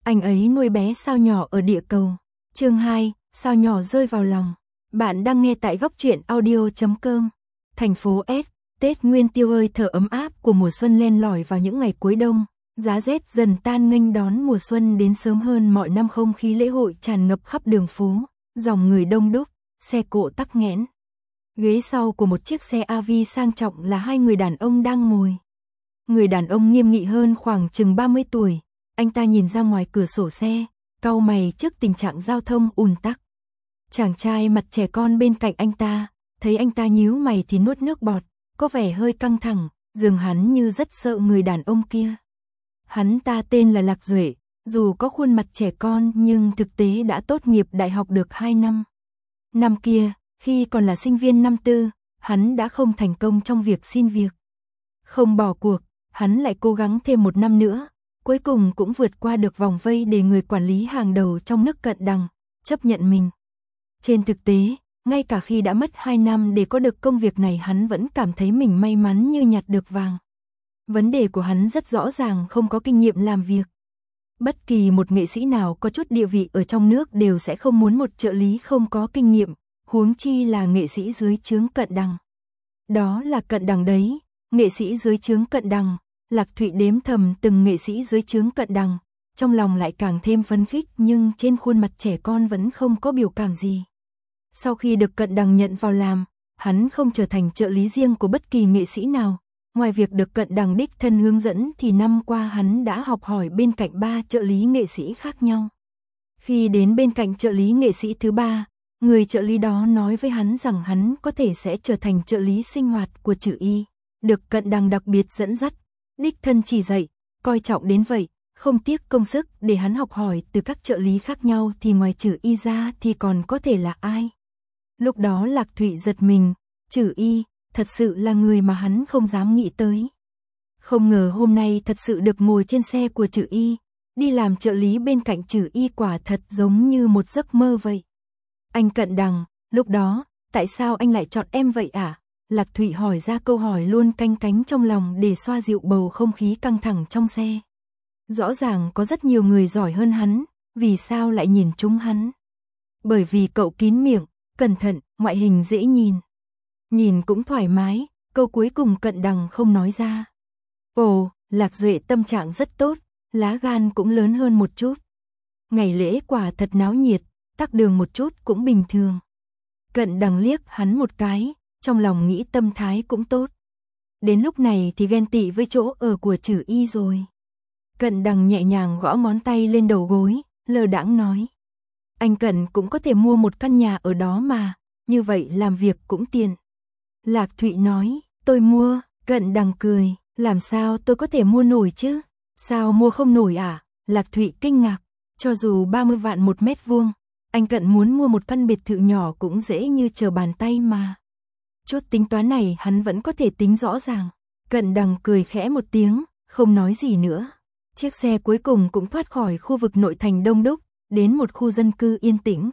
Anh ấy nuôi bé sao nhỏ ở địa cầu. Chương 2, sao nhỏ rơi vào lòng. Bạn đang nghe tại góc truyện audio.com. Thành phố S, Tết Nguyên Tiêu ơi, thở ấm áp của mùa xuân len lỏi vào những ngày cuối đông. Giá rét dần tan nghênh đón mùa xuân đến sớm hơn mọi năm, không khí lễ hội tràn ngập khắp đường phố, dòng người đông đúc, xe cộ tắc nghẽn. Ghế sau của một chiếc xe AV sang trọng là hai người đàn ông đang ngồi. Người đàn ông nghiêm nghị hơn, khoảng chừng 30 tuổi. Anh ta nhìn ra ngoài cửa sổ xe, cau mày trước tình trạng giao thông ùn tắc. Chàng trai mặt trẻ con bên cạnh anh ta, thấy anh ta nhíu mày thì nuốt nước bọt, có vẻ hơi căng thẳng, dường hắn như rất sợ người đàn ông kia. Hắn ta tên là Lạc Duệ, dù có khuôn mặt trẻ con nhưng thực tế đã tốt nghiệp đại học được 2 năm. Năm kia, khi còn là sinh viên năm tư, hắn đã không thành công trong việc xin việc. Không bỏ cuộc, hắn lại cố gắng thêm 1 năm nữa, cuối cùng cũng vượt qua được vòng vây để người quản lý hàng đầu trong nước Cận Đằng chấp nhận mình. Trên thực tế, ngay cả khi đã mất 2 năm để có được công việc này, hắn vẫn cảm thấy mình may mắn như nhặt được vàng. Vấn đề của hắn rất rõ ràng, không có kinh nghiệm làm việc. Bất kỳ một nghệ sĩ nào có chút địa vị ở trong nước đều sẽ không muốn một trợ lý không có kinh nghiệm, huống chi là nghệ sĩ dưới trướng Cận Đằng. Đó là Cận Đằng đấy, nghệ sĩ dưới trướng Cận Đằng. Lạc Thụy đếm thầm từng nghệ sĩ dưới trướng Cận Đằng, trong lòng lại càng thêm phấn khích, nhưng trên khuôn mặt trẻ con vẫn không có biểu cảm gì. Sau khi được Cận Đằng nhận vào làm, hắn không trở thành trợ lý riêng của bất kỳ nghệ sĩ nào. Ngoài việc được Cận Đằng đích thân hướng dẫn thì năm qua hắn đã học hỏi bên cạnh 3 trợ lý nghệ sĩ khác nhau. Khi đến bên cạnh trợ lý nghệ sĩ thứ 3, người trợ lý đó nói với hắn rằng hắn có thể sẽ trở thành trợ lý sinh hoạt của Trử Y, được Cận Đằng đặc biệt dẫn dắt, đích thân chỉ dạy, coi trọng đến vậy, không tiếc công sức để hắn học hỏi từ các trợ lý khác nhau, thì ngoài Trử Y ra thì còn có thể là ai. Lúc đó Lạc Thụy giật mình, Trử Y thật sự là người mà hắn không dám nghĩ tới. Không ngờ hôm nay thật sự được ngồi trên xe của Trử Y, đi làm trợ lý bên cạnh Trử Y, quả thật giống như một giấc mơ vậy. Anh Cận Đằng, lúc đó, tại sao anh lại chọn em vậy à? Lạc Thụy hỏi ra câu hỏi luôn canh cánh trong lòng để xoa dịu bầu không khí căng thẳng trong xe. Rõ ràng có rất nhiều người giỏi hơn hắn, vì sao lại nhìn trúng hắn? Bởi vì cậu kín miệng, cẩn thận, ngoại hình dễ nhìn. Nhìn cũng thoải mái, câu cuối cùng Cận Đằng không nói ra. Ồ, Lạc Duệ tâm trạng rất tốt, lá gan cũng lớn hơn một chút. Ngày lễ quả thật náo nhiệt, tắc đường một chút cũng bình thường. Cận Đằng liếc hắn một cái, trong lòng nghĩ tâm thái cũng tốt. Đến lúc này thì ghen tị với chỗ ở của Trử Y rồi. Cận Đằng nhẹ nhàng gõ ngón tay lên đầu gối, lơ đãng nói. Anh Cận cũng có thể mua một căn nhà ở đó mà, như vậy làm việc cũng tiện. Lạc Thụy nói, tôi mua. Cận Đằng cười, làm sao tôi có thể mua nổi chứ? Sao mua không nổi à? Lạc Thụy kinh ngạc, cho dù 30 vạn 1 mét vuông, anh Cận muốn mua một căn biệt thự nhỏ cũng dễ như trở bàn tay mà. Chút tính toán này hắn vẫn có thể tính rõ ràng. Cận Đằng cười khẽ một tiếng, không nói gì nữa. Chiếc xe cuối cùng cũng thoát khỏi khu vực nội thành đông đúc, đến một khu dân cư yên tĩnh.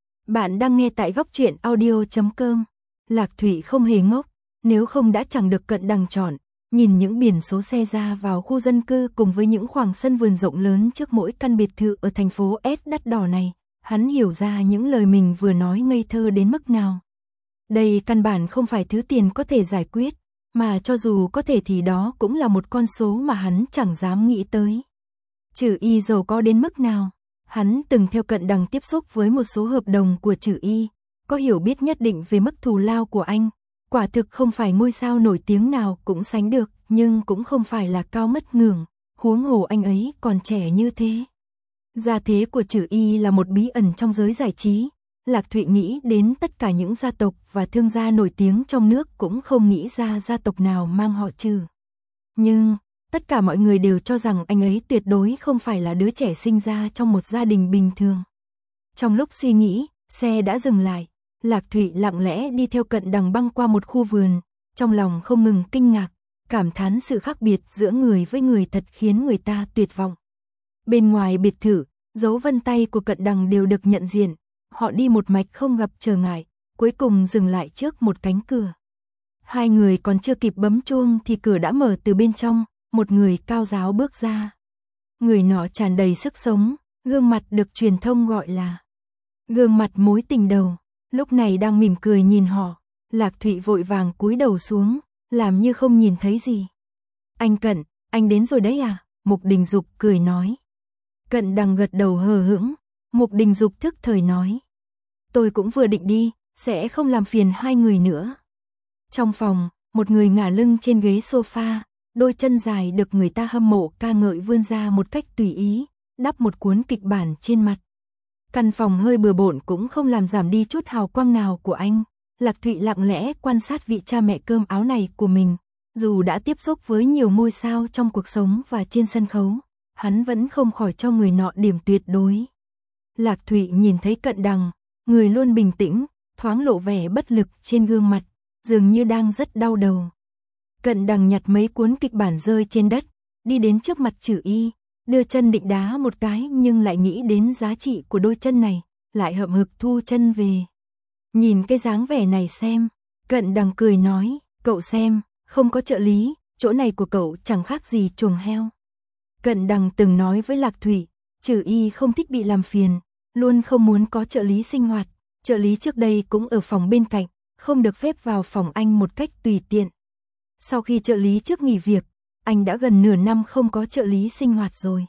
Bạn đang nghe tại góc truyện audio.com. Lạc Thụy không hề ngốc, nếu không đã chẳng được Cận Đằng chọn. Nhìn những biển số xe ra vào khu dân cư cùng với những khoảng sân vườn rộng lớn trước mỗi căn biệt thự ở thành phố S đắt đỏ này, hắn hiểu ra những lời mình vừa nói ngây thơ đến mức nào. Đây căn bản không phải thứ tiền có thể giải quyết, mà cho dù có thể thì đó cũng là một con số mà hắn chẳng dám nghĩ tới. Trử Y giàu có đến mức nào? Hắn từng theo Cận Đằng tiếp xúc với một số hợp đồng của Trử Y, có hiểu biết nhất định về mức thù lao của anh. Quả thực không phải ngôi sao nổi tiếng nào cũng sánh được, nhưng cũng không phải là cao mất ngưỡng, huống hồ anh ấy còn trẻ như thế. Gia thế của Trử Y là một bí ẩn trong giới giải trí. Lạc Thụy nghĩ đến tất cả những gia tộc và thương gia nổi tiếng trong nước cũng không nghĩ ra gia tộc nào mang họ Trử. Nhưng, tất cả mọi người đều cho rằng anh ấy tuyệt đối không phải là đứa trẻ sinh ra trong một gia đình bình thường. Trong lúc suy nghĩ, xe đã dừng lại. Lạc Thụy lặng lẽ đi theo Cận Đằng băng qua một khu vườn, trong lòng không ngừng kinh ngạc, cảm thán sự khác biệt giữa người với người thật khiến người ta tuyệt vọng. Bên ngoài biệt thự, dấu vân tay của Cận Đằng đều được nhận diện. Họ đi một mạch không gặp trở ngại, cuối cùng dừng lại trước một cánh cửa. Hai người còn chưa kịp bấm chuông thì cửa đã mở từ bên trong, một người cao ráo bước ra. Người nọ tràn đầy sức sống, gương mặt được truyền thông gọi là gương mặt mối tình đầu, lúc này đang mỉm cười nhìn họ. Lạc Thụy vội vàng cúi đầu xuống, làm như không nhìn thấy gì. Anh Cận, anh đến rồi đấy à? Mục Đình Dục cười nói. Cận Đằng gật đầu hờ hững, Mục Đình Dục thức thời nói. Tôi cũng vừa định đi, sẽ không làm phiền hai người nữa. Trong phòng, một người ngả lưng trên ghế sofa, đôi chân dài được người ta hâm mộ ca ngợi vươn ra một cách tùy ý, đắp một cuốn kịch bản trên mặt. Căn phòng hơi bừa bộn cũng không làm giảm đi chút hào quang nào của anh. Lạc Thụy lặng lẽ quan sát vị cha mẹ cơm áo này của mình. Dù đã tiếp xúc với nhiều ngôi sao trong cuộc sống và trên sân khấu, hắn vẫn không khỏi cho người nọ điểm tuyệt đối. Lạc Thụy nhìn thấy Cận Đằng, người luôn bình tĩnh, thoáng lộ vẻ bất lực trên gương mặt, dường như đang rất đau đầu. Cận Đằng nhặt mấy cuốn kịch bản rơi trên đất, đi đến trước mặt Trử Y, đưa chân định đá một cái nhưng lại nghĩ đến giá trị của đôi chân này, lại hậm hực thu chân về. Nhìn cái dáng vẻ này xem, Cận Đằng cười nói, cậu xem, không có trợ lý, chỗ này của cậu chẳng khác gì chuồng heo. Cận Đằng từng nói với Lạc Thụy, Trử Y không thích bị làm phiền, luôn không muốn có trợ lý sinh hoạt, trợ lý trước đây cũng ở phòng bên cạnh, không được phép vào phòng anh một cách tùy tiện. Sau khi trợ lý trước nghỉ việc, anh đã gần nửa năm không có trợ lý sinh hoạt rồi.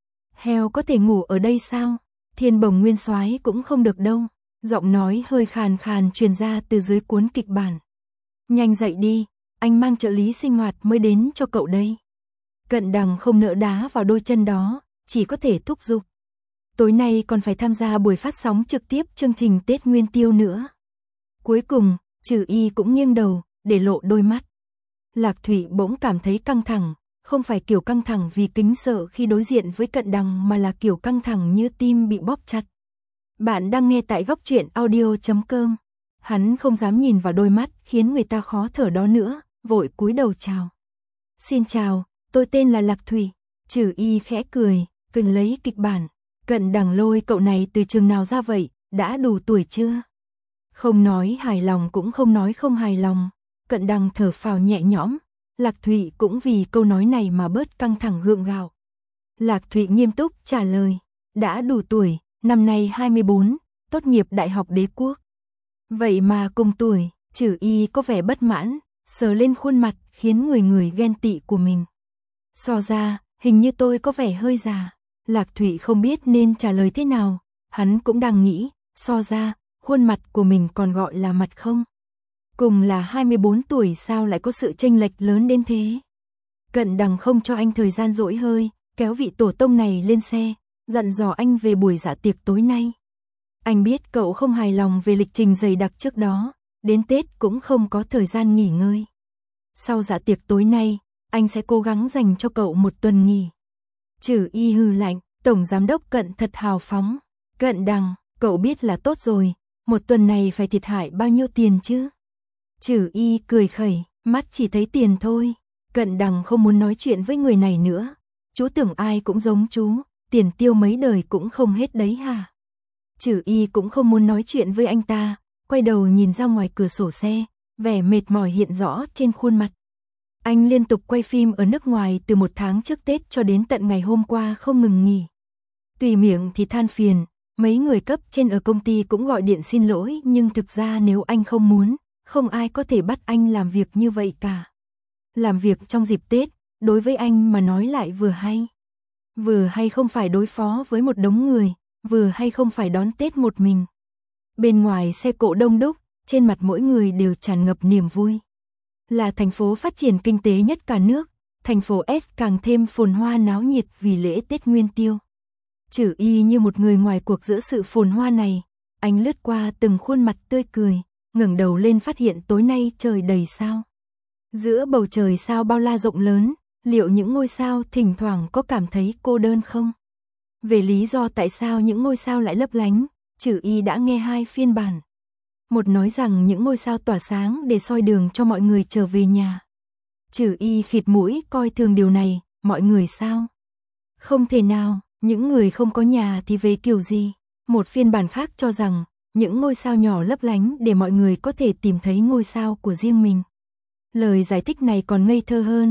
Heo có thể ngủ ở đây sao? Thiên Bồng Nguyên Soái cũng không được đâu. Giọng nói hơi khàn khàn truyền ra từ dưới cuốn kịch bản. Nhanh dậy đi, anh mang trợ lý sinh hoạt mới đến cho cậu đây. Cận Đằng không nỡ đá vào đôi chân đó, chỉ có thể thúc giục. Tối nay còn phải tham gia buổi phát sóng trực tiếp chương trình Tết Nguyên Tiêu nữa. Cuối cùng, Trử Y cũng nghiêng đầu, để lộ đôi mắt. Lạc Thụy bỗng cảm thấy căng thẳng, không phải kiểu căng thẳng vì kính sợ khi đối diện với Cận Đằng mà là kiểu căng thẳng như tim bị bóp chặt. Bạn đang nghe tại góc truyện audio.com. Hắn không dám nhìn vào đôi mắt khiến người ta khó thở đó nữa, vội cúi đầu chào. Xin chào, tôi tên là Lạc Thụy. Trử Y khẽ cười, cần lấy kịch bản. Cận Đằng lôi cậu này từ trường nào ra vậy, đã đủ tuổi chưa? Không nói hài lòng cũng không nói không hài lòng. Cận Đằng thở phào nhẹ nhõm. Lạc Thụy cũng vì câu nói này mà bớt căng thẳng gượng gạo. Lạc Thụy nghiêm túc trả lời, đã đủ tuổi, năm nay 24, tốt nghiệp Đại học Đế Quốc. Vậy mà cùng tuổi, Trử Y có vẻ bất mãn, sờ lên khuôn mặt khiến người ghen tị của mình. So ra, hình như tôi có vẻ hơi già. Lạc Thụy không biết nên trả lời thế nào, hắn cũng đang nghĩ, so ra, khuôn mặt của mình còn gọi là mặt không? Cùng là 24 tuổi sao lại có sự chênh lệch lớn đến thế? Cận Đằng không cho anh thời gian dỗi hơi, kéo vị tổ tông này lên xe, dặn dò anh về buổi dạ tiệc tối nay. Anh biết cậu không hài lòng về lịch trình dày đặc trước đó, đến Tết cũng không có thời gian nghỉ ngơi. Sau dạ tiệc tối nay, anh sẽ cố gắng dành cho cậu một tuần nghỉ. Trử Y hừ lạnh, Tổng Giám đốc Cận thật hào phóng. Cận Đằng, cậu biết là tốt rồi, một tuần này phải thiệt hại bao nhiêu tiền chứ? Trử Y cười khẩy, mắt chỉ thấy tiền thôi. Cận Đằng không muốn nói chuyện với người này nữa. Chú tưởng ai cũng giống chú, tiền tiêu mấy đời cũng không hết đấy hả? Trử Y cũng không muốn nói chuyện với anh ta, quay đầu nhìn ra ngoài cửa sổ xe, vẻ mệt mỏi hiện rõ trên khuôn mặt. Anh liên tục quay phim ở nước ngoài từ một tháng trước Tết cho đến tận ngày hôm qua không ngừng nghỉ. Tùy miệng thì than phiền, mấy người cấp trên ở công ty cũng gọi điện xin lỗi nhưng thực ra nếu anh không muốn, không ai có thể bắt anh làm việc như vậy cả. Làm việc trong dịp Tết, đối với anh mà nói lại vừa hay. Vừa hay không phải đối phó với một đống người, vừa hay không phải đón Tết một mình. Bên ngoài xe cộ đông đúc, trên mặt mỗi người đều tràn ngập niềm vui. Là thành phố phát triển kinh tế nhất cả nước, thành phố S càng thêm phồn hoa náo nhiệt vì lễ Tết Nguyên Tiêu. Trử Y như một người ngoài cuộc giữa sự phồn hoa này, anh lướt qua từng khuôn mặt tươi cười, ngẩng đầu lên phát hiện tối nay trời đầy sao. Giữa bầu trời sao bao la rộng lớn, liệu những ngôi sao thỉnh thoảng có cảm thấy cô đơn không? Về lý do tại sao những ngôi sao lại lấp lánh, Trử Y đã nghe hai phiên bản. Một nói rằng những ngôi sao tỏa sáng để soi đường cho mọi người trở về nhà. Trử Y khịt mũi coi thường điều này, mọi người sao? Không thể nào, những người không có nhà thì về kiểu gì? Một phiên bản khác cho rằng, những ngôi sao nhỏ lấp lánh để mọi người có thể tìm thấy ngôi sao của riêng mình. Lời giải thích này còn ngây thơ hơn,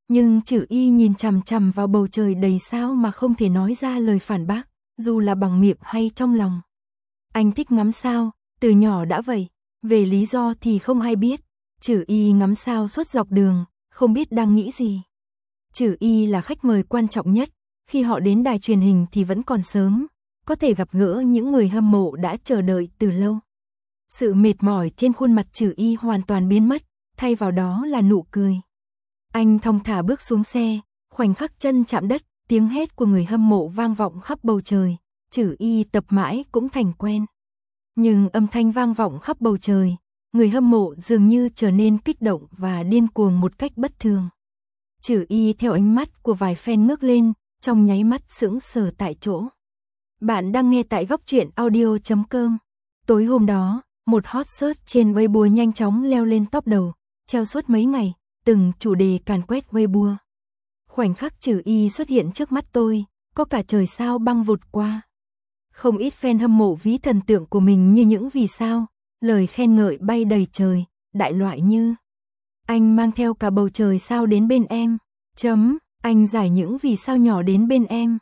Nhưng Chử Y nhìn chằm chằm vào bầu trời đầy sao mà không thể nói ra lời phản bác, dù là bằng miệng hay trong lòng. Anh thích ngắm sao, từ nhỏ đã vậy, về lý do thì không ai biết. Chử Y ngắm sao suốt dọc đường, không biết đang nghĩ gì. Chử Y là khách mời quan trọng nhất, khi họ đến đài truyền hình thì vẫn còn sớm, có thể gặp gỡ những người hâm mộ đã chờ đợi từ lâu. Sự mệt mỏi trên khuôn mặt Chử Y hoàn toàn biến mất, thay vào đó là nụ cười. Anh thong thả bước xuống xe, khoảnh khắc chân chạm đất, tiếng hét của người hâm mộ vang vọng khắp bầu trời, Chử Y tập mãi cũng thành quen. Nhưng âm thanh vang vọng khắp bầu trời, người hâm mộ dường như trở nên kích động và điên cuồng một cách bất thường. Chử Y theo ánh mắt của vài fan ngước lên, trong nháy mắt sững sờ tại chỗ. Bạn đang nghe tại góc truyện audio.com. Tối hôm đó, một hot search trên Weibo nhanh chóng leo lên top đầu, treo suốt mấy ngày, từng chủ đề càn quét Weibo. Khoảnh khắc Chử Y xuất hiện trước mắt tôi, có cả trời sao băng vụt qua. Không ít fan hâm mộ ví thần tượng của mình như những vì sao, lời khen ngợi bay đầy trời, đại loại như: anh mang theo cả bầu trời sao đến bên em, anh giải những vì sao nhỏ đến bên em,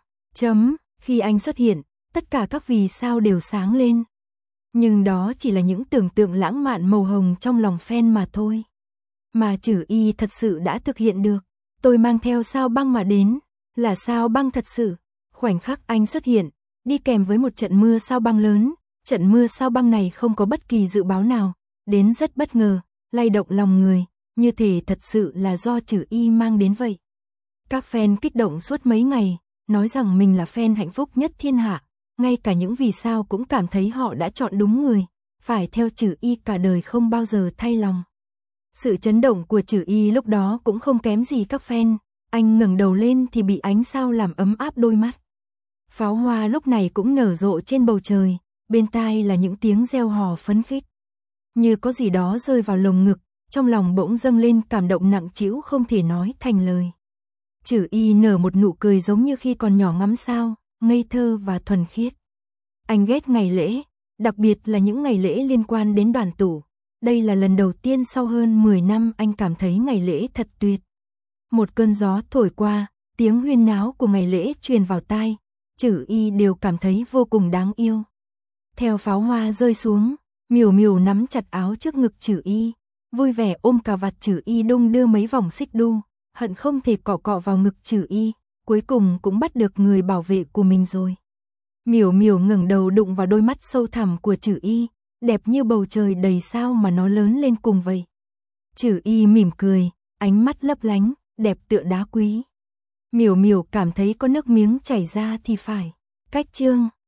khi anh xuất hiện, tất cả các vì sao đều sáng lên. Nhưng đó chỉ là những tưởng tượng lãng mạn màu hồng trong lòng fan mà thôi. Mà Chử Y thật sự đã thực hiện được. Tôi mang theo sao băng mà đến, là sao băng thật sự. Khoảnh khắc anh xuất hiện, đi kèm với một trận mưa sao băng lớn. Trận mưa sao băng này không có bất kỳ dự báo nào, đến rất bất ngờ, lay động lòng người, như thể thật sự là do Chử Y mang đến vậy. Các fan kích động suốt mấy ngày, nói rằng mình là fan hạnh phúc nhất thiên hạ. Ngay cả những vì sao cũng cảm thấy họ đã chọn đúng người, phải theo Chử Y cả đời không bao giờ thay lòng. Sự chấn động của Chử Y lúc đó cũng không kém gì các fan, anh ngẩng đầu lên thì bị ánh sao làm ấm áp đôi mắt. Pháo hoa lúc này cũng nở rộ trên bầu trời, bên tai là những tiếng reo hò phấn khích. Như có gì đó rơi vào lồng ngực, trong lòng bỗng dâng lên cảm động nặng trĩu không thể nói thành lời. Chử Y nở một nụ cười giống như khi còn nhỏ ngắm sao, ngây thơ và thuần khiết. Anh ghét ngày lễ, đặc biệt là những ngày lễ liên quan đến đoàn tụ. Đây là lần đầu tiên sau hơn 10 năm anh cảm thấy ngày lễ thật tuyệt. Một cơn gió thổi qua, tiếng huyên náo của ngày lễ truyền vào tai, Chử Y đều cảm thấy vô cùng đáng yêu. Theo pháo hoa rơi xuống, Miểu Miểu nắm chặt áo trước ngực Chử Y, vui vẻ ôm cà vạt Chử Y đung đưa mấy vòng xích đu, hận không thể cọ cọ vào ngực Chử Y, cuối cùng cũng bắt được người bảo vệ của mình rồi. Miểu Miểu ngẩng đầu đụng vào đôi mắt sâu thẳm của Chử Y, đẹp như bầu trời đầy sao mà nó lớn lên cùng vậy. Chử Y mỉm cười, ánh mắt lấp lánh, đẹp tựa đá quý. Miểu Miểu cảm thấy có nước miếng chảy ra thì phải. Cách chương